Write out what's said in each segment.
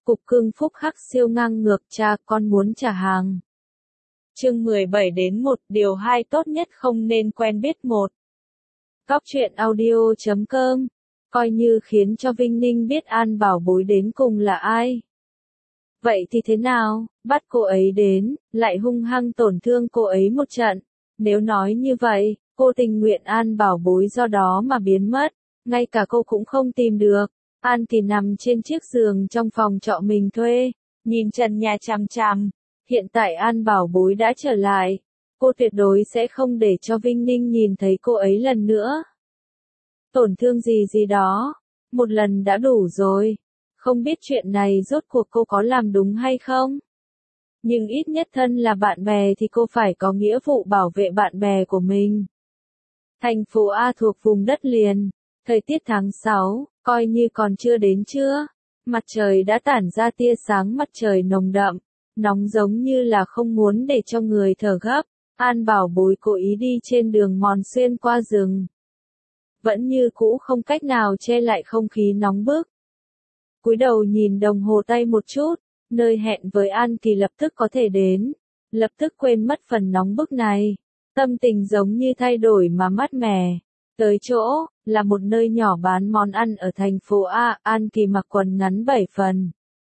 Cục cưng phúc hắc siêu ngang ngược, cha con muốn trả hàng. Chương 17-1, điều 2 tốt nhất không nên quen biết 1. Góc truyện audio.com. Coi như khiến cho Vinh Ninh biết An Bảo Bối đến cùng là ai. Vậy thì thế nào, bắt cô ấy đến, lại hung hăng tổn thương cô ấy một trận. Nếu nói như vậy, cô tình nguyện An Bảo Bối do đó mà biến mất, ngay cả cô cũng không tìm được. An thì nằm trên chiếc giường trong phòng trọ mình thuê, nhìn trần nhà chằm chằm. Hiện tại An Bảo Bối đã trở lại, cô tuyệt đối sẽ không để cho Vinh Ninh nhìn thấy cô ấy lần nữa. Tổn thương gì đó, một lần đã đủ rồi. Không biết chuyện này rốt cuộc cô có làm đúng hay không? Nhưng ít nhất thân là bạn bè thì cô phải có nghĩa vụ bảo vệ bạn bè của mình. Thành phố A thuộc vùng đất liền, thời tiết tháng 6, coi như còn chưa đến trưa. Mặt trời đã tản ra tia sáng mặt trời nồng đậm, nóng giống như là không muốn để cho người thở gấp. An Bảo Bối cố ý đi trên đường mòn xuyên qua rừng. Vẫn như cũ không cách nào che lại không khí nóng bức. Cúi đầu nhìn đồng hồ tay một chút, nơi hẹn với An Kỳ lập tức có thể đến. Lập tức quên mất phần nóng bức này. Tâm tình giống như thay đổi mà mát mẻ. Tới chỗ, là một nơi nhỏ bán món ăn ở thành phố A. An Kỳ mặc quần ngắn 7 phần.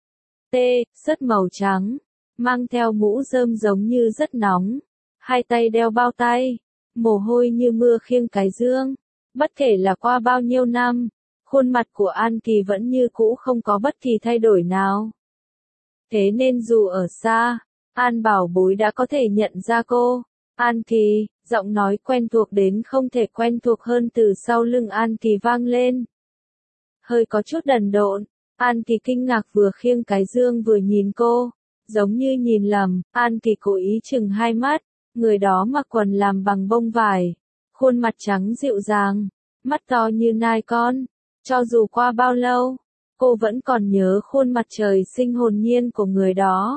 Sớt màu trắng, mang theo mũ rơm giống như rất nóng. Hai tay đeo bao tay, mồ hôi như mưa khiêng cái dương. Bất kể là qua bao nhiêu năm, khuôn mặt của An Kỳ vẫn như cũ không có bất kỳ thay đổi nào. Thế nên dù ở xa, An Bảo Bối đã có thể nhận ra cô. An Kỳ, giọng nói quen thuộc đến không thể quen thuộc hơn từ sau lưng An Kỳ vang lên. Hơi có chút đần độn, An Kỳ kinh ngạc vừa khiêng cái dương vừa nhìn cô, giống như nhìn lầm. An Kỳ cố ý chừng hai mắt, người đó mặc quần làm bằng bông vải, khuôn mặt trắng dịu dàng, mắt to như nai con. Cho dù qua bao lâu, cô vẫn còn nhớ khuôn mặt trời sinh hồn nhiên của người đó.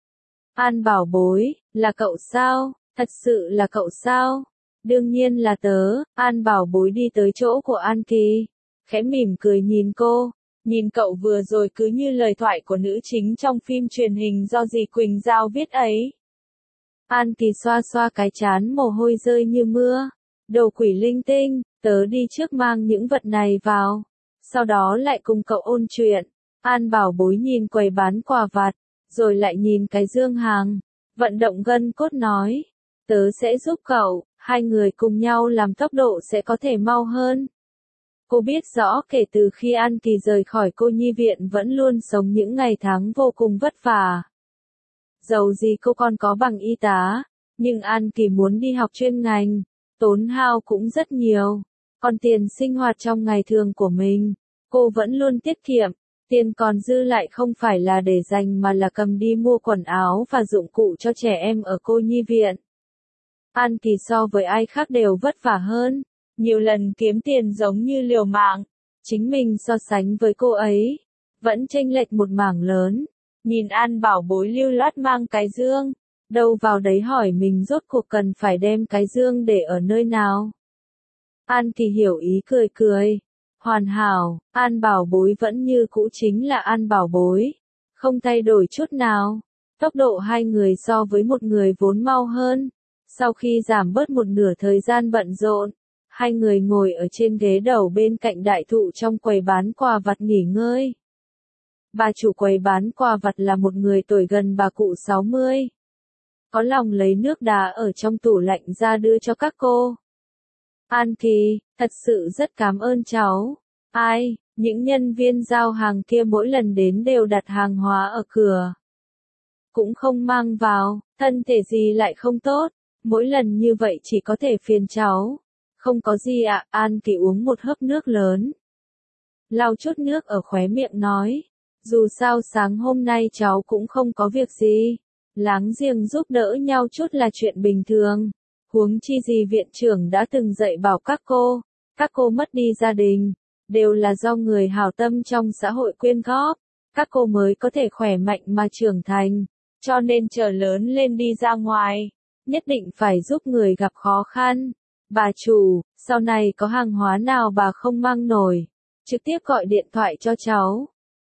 An Bảo Bối, là cậu sao? Thật sự là cậu sao? Đương nhiên là tớ. An Bảo Bối đi tới chỗ của An Kỳ, khẽ mỉm cười nhìn cô. Nhìn cậu vừa rồi cứ như lời thoại của nữ chính trong phim truyền hình do dì Quỳnh Giao viết ấy. An Kỳ xoa xoa cái trán mồ hôi rơi như mưa. Đồ quỷ linh tinh, tớ đi trước mang những vật này vào. Sau đó lại cùng cậu ôn chuyện. An Bảo Bối nhìn quầy bán quà vặt, rồi lại nhìn cái dương hàng. Vận động gân cốt nói. Tớ sẽ giúp cậu, hai người cùng nhau làm tốc độ sẽ có thể mau hơn. Cô biết rõ kể từ khi An Kỳ rời khỏi cô nhi viện vẫn luôn sống những ngày tháng vô cùng vất vả. Dầu gì cô còn có bằng y tá, nhưng An Kỳ muốn đi học chuyên ngành, tốn hao cũng rất nhiều. Còn tiền sinh hoạt trong ngày thường của mình, cô vẫn luôn tiết kiệm. Tiền còn dư lại không phải là để dành mà là cầm đi mua quần áo và dụng cụ cho trẻ em ở cô nhi viện. An Kỳ so với ai khác đều vất vả hơn, nhiều lần kiếm tiền giống như liều mạng. Chính mình so sánh với cô ấy, vẫn chênh lệch một mảng lớn. Nhìn An Bảo Bối lưu loát mang cái dương, đâu vào đấy hỏi mình rốt cuộc cần phải đem cái dương để ở nơi nào. An Kỳ hiểu ý cười cười. Hoàn hảo, An Bảo Bối vẫn như cũ chính là An Bảo Bối. Không thay đổi chút nào. Tốc độ hai người so với một người vốn mau hơn. Sau khi giảm bớt một nửa thời gian bận rộn, hai người ngồi ở trên ghế đầu bên cạnh đại thụ trong quầy bán quà vặt nghỉ ngơi. Bà chủ quầy bán quà vặt là một người tuổi gần bà cụ 60. Có lòng lấy nước đá ở trong tủ lạnh ra đưa cho các cô. An Kỳ, thật sự rất cảm ơn cháu. Ai, những nhân viên giao hàng kia mỗi lần đến đều đặt hàng hóa ở cửa. Cũng không mang vào, thân thể gì lại không tốt. Mỗi lần như vậy chỉ có thể phiền cháu. Không có gì ạ. An Kỳ uống một hớp nước lớn, lau chút nước ở khóe miệng nói. Dù sao sáng hôm nay cháu cũng không có việc gì. Láng giềng giúp đỡ nhau chút là chuyện bình thường. Huống chi gì viện trưởng đã từng dạy bảo các cô mất đi gia đình, đều là do người hảo tâm trong xã hội quyên góp. Các cô mới có thể khỏe mạnh mà trưởng thành. Cho nên chờ lớn lên đi ra ngoài, nhất định phải giúp người gặp khó khăn. Bà chủ, sau này có hàng hóa nào bà không mang nổi, trực tiếp gọi điện thoại cho cháu.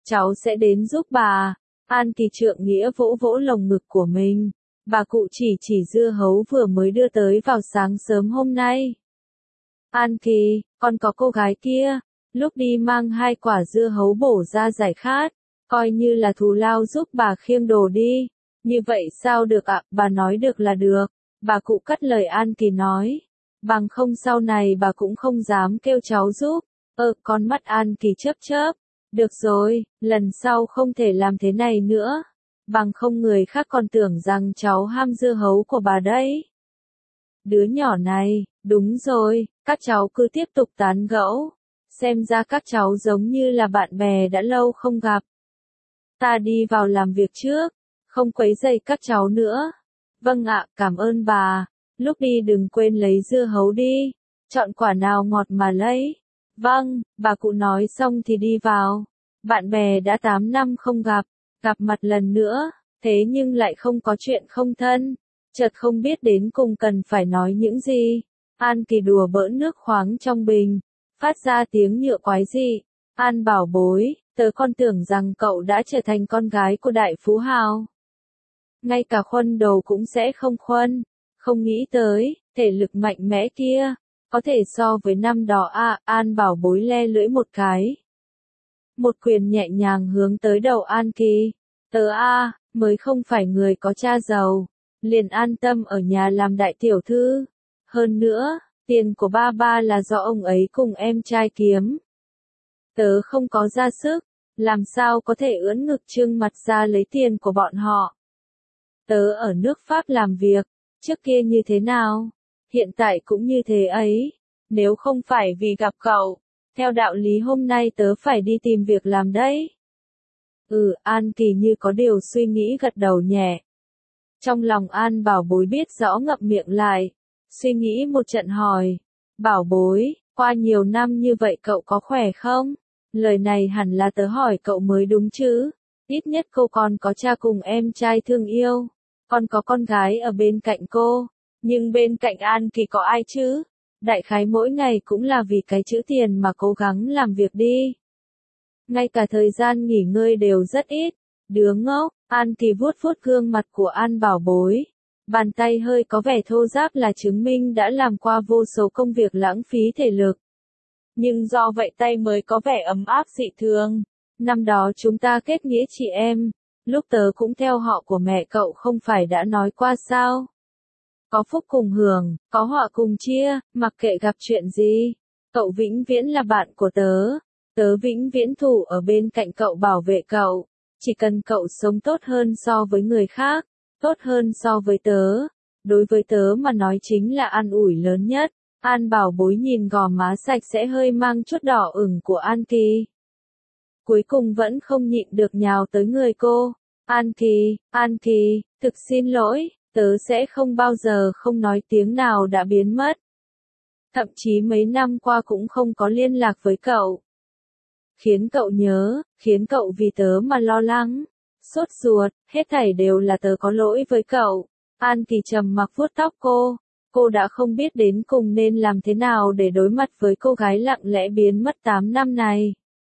cháu sẽ đến giúp bà. An Kỳ trượng nghĩa vỗ vỗ lồng ngực của mình. Bà cụ chỉ dưa hấu vừa mới đưa tới vào sáng sớm hôm nay. An Kỳ, còn có cô gái kia, lúc đi mang 2 quả dưa hấu bổ ra giải khát, coi như là thù lao giúp bà khiêng đồ đi. Như vậy sao được ạ, bà nói được là được. Bà cụ cắt lời An Kỳ nói. Bằng không sau này bà cũng không dám kêu cháu giúp. Con mắt An Kỳ chớp chớp. Được rồi, lần sau không thể làm thế này nữa. Bằng không người khác còn tưởng rằng cháu ham dưa hấu của bà đấy. Đứa nhỏ này, đúng rồi, các cháu cứ tiếp tục tán gẫu. Xem ra các cháu giống như là bạn bè đã lâu không gặp. Ta đi vào làm việc trước, không quấy rầy các cháu nữa. Vâng ạ, cảm ơn bà. Lúc đi đừng quên lấy dưa hấu đi. Chọn quả nào ngọt mà lấy. Vâng, bà cụ nói xong thì đi vào. Bạn bè đã 8 năm không gặp mặt lần nữa, thế nhưng lại không có chuyện không thân. Chợt không biết đến cùng cần phải nói những gì. An Kỳ đùa bỡn nước khoáng trong bình, phát ra tiếng nhựa quái dị. An bảo bối, tớ còn tưởng rằng cậu đã trở thành con gái của đại phú hào. Ngay cả khuân đầu cũng sẽ không khuân. Không nghĩ tới, thể lực mạnh mẽ kia, có thể so với năm đó à. An bảo bối le lưỡi một cái. Một quyền nhẹ nhàng hướng tới đầu An Kỳ. Tớ mới không phải người có cha giàu, liền an tâm ở nhà làm đại tiểu thư. Hơn nữa, tiền của ba là do ông ấy cùng em trai kiếm. Tớ không có ra sức, làm sao có thể ưỡn ngực trương mặt ra lấy tiền của bọn họ. Tớ ở nước Pháp làm việc, trước kia như thế nào, hiện tại cũng như thế ấy. Nếu không phải vì gặp cậu, theo đạo lý hôm nay tớ phải đi tìm việc làm đấy. An Kỳ như có điều suy nghĩ gật đầu nhẹ. Trong lòng An bảo bối biết rõ ngậm miệng lại, suy nghĩ một trận hỏi. Bảo bối, qua nhiều năm như vậy cậu có khỏe không? Lời này hẳn là tớ hỏi cậu mới đúng chứ. Ít nhất cô còn có cha cùng em trai thương yêu, còn có con gái ở bên cạnh cô. Nhưng bên cạnh An Kỳ có ai chứ? Đại khái mỗi ngày cũng là vì cái chữ tiền mà cố gắng làm việc đi. Ngay cả thời gian nghỉ ngơi đều rất ít. Đứa ngốc, An Kỳ vuốt vuốt gương mặt của An bảo bối. Bàn tay hơi có vẻ thô ráp là chứng minh đã làm qua vô số công việc lãng phí thể lực. Nhưng do vậy tay mới có vẻ ấm áp dị thường. Năm đó chúng ta kết nghĩa chị em, lúc tớ cũng theo họ của mẹ cậu không phải đã nói qua sao? Có phúc cùng hưởng, có họa cùng chia, mặc kệ gặp chuyện gì. Cậu vĩnh viễn là bạn của tớ. Tớ vĩnh viễn thủ ở bên cạnh cậu bảo vệ cậu. Chỉ cần cậu sống tốt hơn so với người khác, tốt hơn so với tớ. Đối với tớ mà nói chính là an ủi lớn nhất. An bảo bối nhìn gò má sạch sẽ hơi mang chút đỏ ửng của An Kỳ. Cuối cùng vẫn không nhịn được nhào tới người cô. An Kỳ, thực xin lỗi, tớ sẽ không bao giờ không nói tiếng nào đã biến mất. Thậm chí mấy năm qua cũng không có liên lạc với cậu. Khiến cậu nhớ, khiến cậu vì tớ mà lo lắng, sốt ruột, hết thảy đều là tớ có lỗi với cậu. An Kỳ trầm mặc vuốt tóc cô đã không biết đến cùng nên làm thế nào để đối mặt với cô gái lặng lẽ biến mất 8 năm này.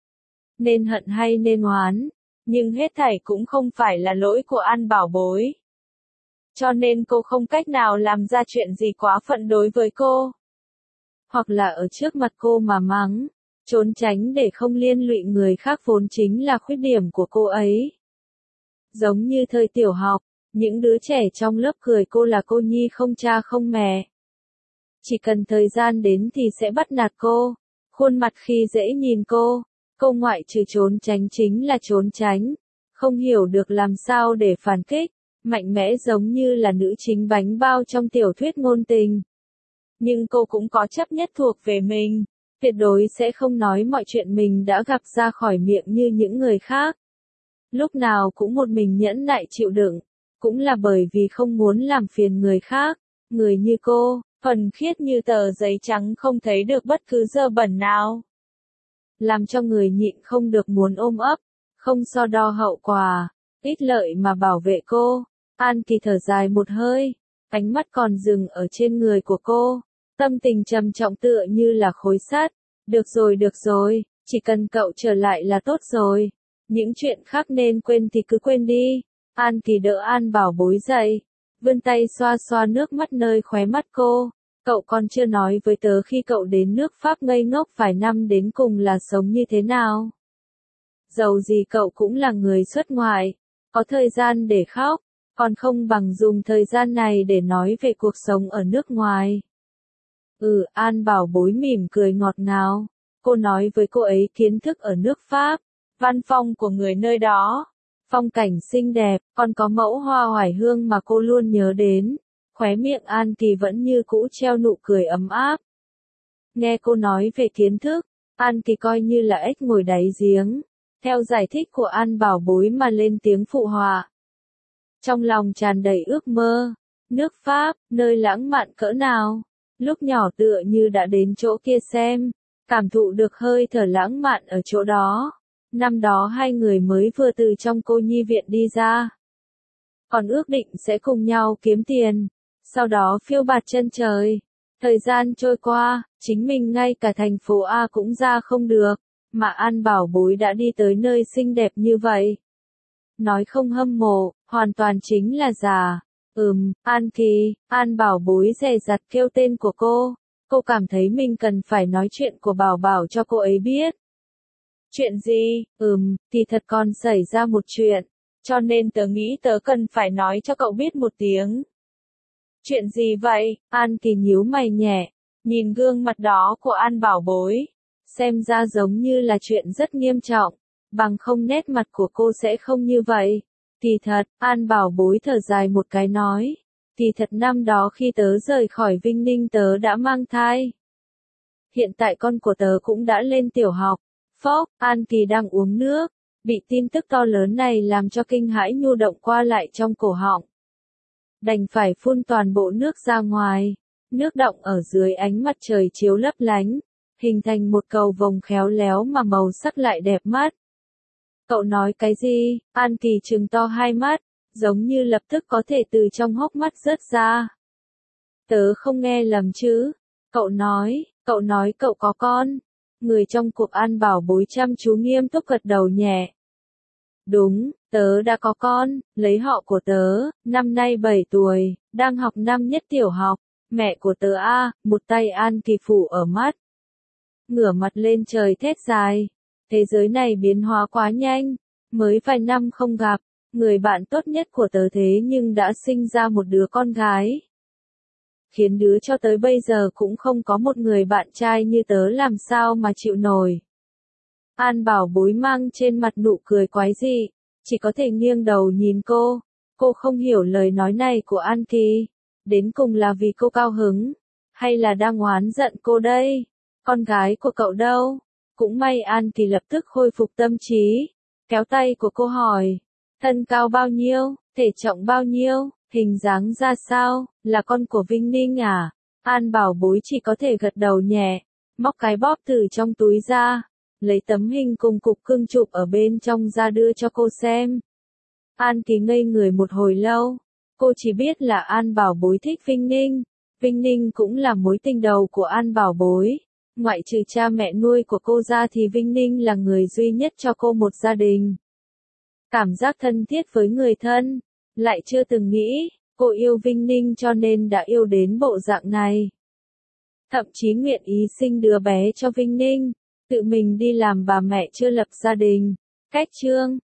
Nên hận hay nên oán, nhưng hết thảy cũng không phải là lỗi của An bảo bối. Cho nên cô không cách nào làm ra chuyện gì quá phận đối với cô. Hoặc là ở trước mặt cô mà mắng, trốn tránh để không liên lụy người khác vốn chính là khuyết điểm của cô ấy. Giống như thời tiểu học, những đứa trẻ trong lớp cười cô là cô nhi không cha không mẹ. Chỉ cần thời gian đến thì sẽ bắt nạt cô, khuôn mặt khi dễ nhìn cô ngoại trừ trốn tránh chính là trốn tránh, không hiểu được làm sao để phản kích, mạnh mẽ giống như là nữ chính bánh bao trong tiểu thuyết ngôn tình. Nhưng cô cũng có chấp nhất thuộc về mình, tuyệt đối sẽ không nói mọi chuyện mình đã gặp ra khỏi miệng như những người khác. Lúc nào cũng một mình nhẫn nại chịu đựng, cũng là bởi vì không muốn làm phiền người khác. Người như cô, thuần khiết như tờ giấy trắng không thấy được bất cứ dơ bẩn nào. Làm cho người nhịn không được muốn ôm ấp, không so đo hậu quả, ích lợi mà bảo vệ cô. An Kỳ thở dài một hơi, ánh mắt còn dừng ở trên người của cô, tâm tình trầm trọng tựa như là khối sắt. Được rồi, chỉ cần cậu trở lại là tốt rồi. Những chuyện khác nên quên thì cứ quên đi. An Kỳ đỡ An Bảo Bối dậy, vươn tay xoa xoa nước mắt nơi khóe mắt cô. Cậu còn chưa nói với tớ khi cậu đến nước Pháp ngây ngốc vài năm đến cùng là sống như thế nào. Dầu gì cậu cũng là người xuất ngoại, có thời gian để khóc, còn không bằng dùng thời gian này để nói về cuộc sống ở nước ngoài. An Bảo Bối mỉm cười ngọt ngào. Cô nói với cô ấy kiến thức ở nước Pháp, văn phong của người nơi đó, phong cảnh xinh đẹp, còn có mẫu hoa oải hương mà cô luôn nhớ đến. Khóe miệng An Kỳ vẫn như cũ treo nụ cười ấm áp. Nghe cô nói về kiến thức, An Kỳ coi như là ếch ngồi đáy giếng, theo giải thích của An Bảo Bối mà lên tiếng phụ họa. Trong lòng tràn đầy ước mơ, nước Pháp, nơi lãng mạn cỡ nào, lúc nhỏ tựa như đã đến chỗ kia xem, cảm thụ được hơi thở lãng mạn ở chỗ đó. Năm đó hai người mới vừa từ trong cô nhi viện đi ra, còn ước định sẽ cùng nhau kiếm tiền, sau đó phiêu bạt chân trời. Thời gian trôi qua, chính mình ngay cả thành phố A cũng ra không được, mà An Bảo Bối đã đi tới nơi xinh đẹp như vậy. Nói không hâm mộ, hoàn toàn chính là giả. An Kỳ, An Bảo Bối dè dặt kêu tên của cô. Cô cảm thấy mình cần phải nói chuyện của Bảo Bảo cho cô ấy biết. Chuyện gì? Thì thật còn xảy ra một chuyện, cho nên tớ nghĩ tớ cần phải nói cho cậu biết một tiếng. Chuyện gì vậy? An Kỳ nhíu mày nhẹ, nhìn gương mặt đó của An Bảo Bối. Xem ra giống như là chuyện rất nghiêm trọng, bằng không nét mặt của cô sẽ không như vậy. Thì thật, An Bảo Bối thở dài một cái nói. Thì thật năm đó khi tớ rời khỏi Vinh Ninh tớ đã mang thai. Hiện tại con của tớ cũng đã lên tiểu học. Phốc, An Kỳ đang uống nước, bị tin tức to lớn này làm cho kinh hãi nhu động qua lại trong cổ họng. Đành phải phun toàn bộ nước ra ngoài. Nước đọng ở dưới ánh mặt trời chiếu lấp lánh, hình thành một cầu vồng khéo léo mà màu sắc lại đẹp mắt. Cậu nói cái gì? An Kỳ trừng to hai mắt, giống như lập tức có thể từ trong hốc mắt rớt ra. Tớ không nghe lầm chứ? Cậu nói cậu có con. Người trong cuộc An Bảo Bối chăm chú nghiêm túc gật đầu nhẹ. Đúng, tớ đã có con, lấy họ của tớ, năm nay 7 tuổi, đang học năm nhất tiểu học. Mẹ của tớ một tay An Kỳ phủ ở mắt. Ngửa mặt lên trời thét dài. Thế giới này biến hóa quá nhanh, mới vài năm không gặp, người bạn tốt nhất của tớ thế nhưng đã sinh ra một đứa con gái. Khiến đứa cho tới bây giờ cũng không có một người bạn trai như tớ làm sao mà chịu nổi. An Bảo Bối mang trên mặt nụ cười quái dị, chỉ có thể nghiêng đầu nhìn cô. Cô không hiểu lời nói này của An Kỳ. Đến cùng là vì cô cao hứng, hay là đang oán giận cô đây? Con gái của cậu đâu? Cũng may An Kỳ lập tức khôi phục tâm trí, kéo tay của cô hỏi. Thân cao bao nhiêu, thể trọng bao nhiêu, hình dáng ra sao, là con của Vinh Ninh à? An Bảo Bối chỉ có thể gật đầu nhẹ, móc cái bóp từ trong túi ra, lấy tấm hình cùng cục cưng chụp ở bên trong ra đưa cho cô xem. An Kỳ ngây người một hồi lâu, cô chỉ biết là An Bảo Bối thích Vinh Ninh. Vinh Ninh cũng là mối tình đầu của An Bảo Bối. Ngoại trừ cha mẹ nuôi của cô ra thì Vinh Ninh là người duy nhất cho cô một gia đình. Cảm giác thân thiết với người thân, lại chưa từng nghĩ, cô yêu Vinh Ninh cho nên đã yêu đến bộ dạng này. Thậm chí nguyện ý sinh đứa bé cho Vinh Ninh, tự mình đi làm bà mẹ chưa lập gia đình. Cách chương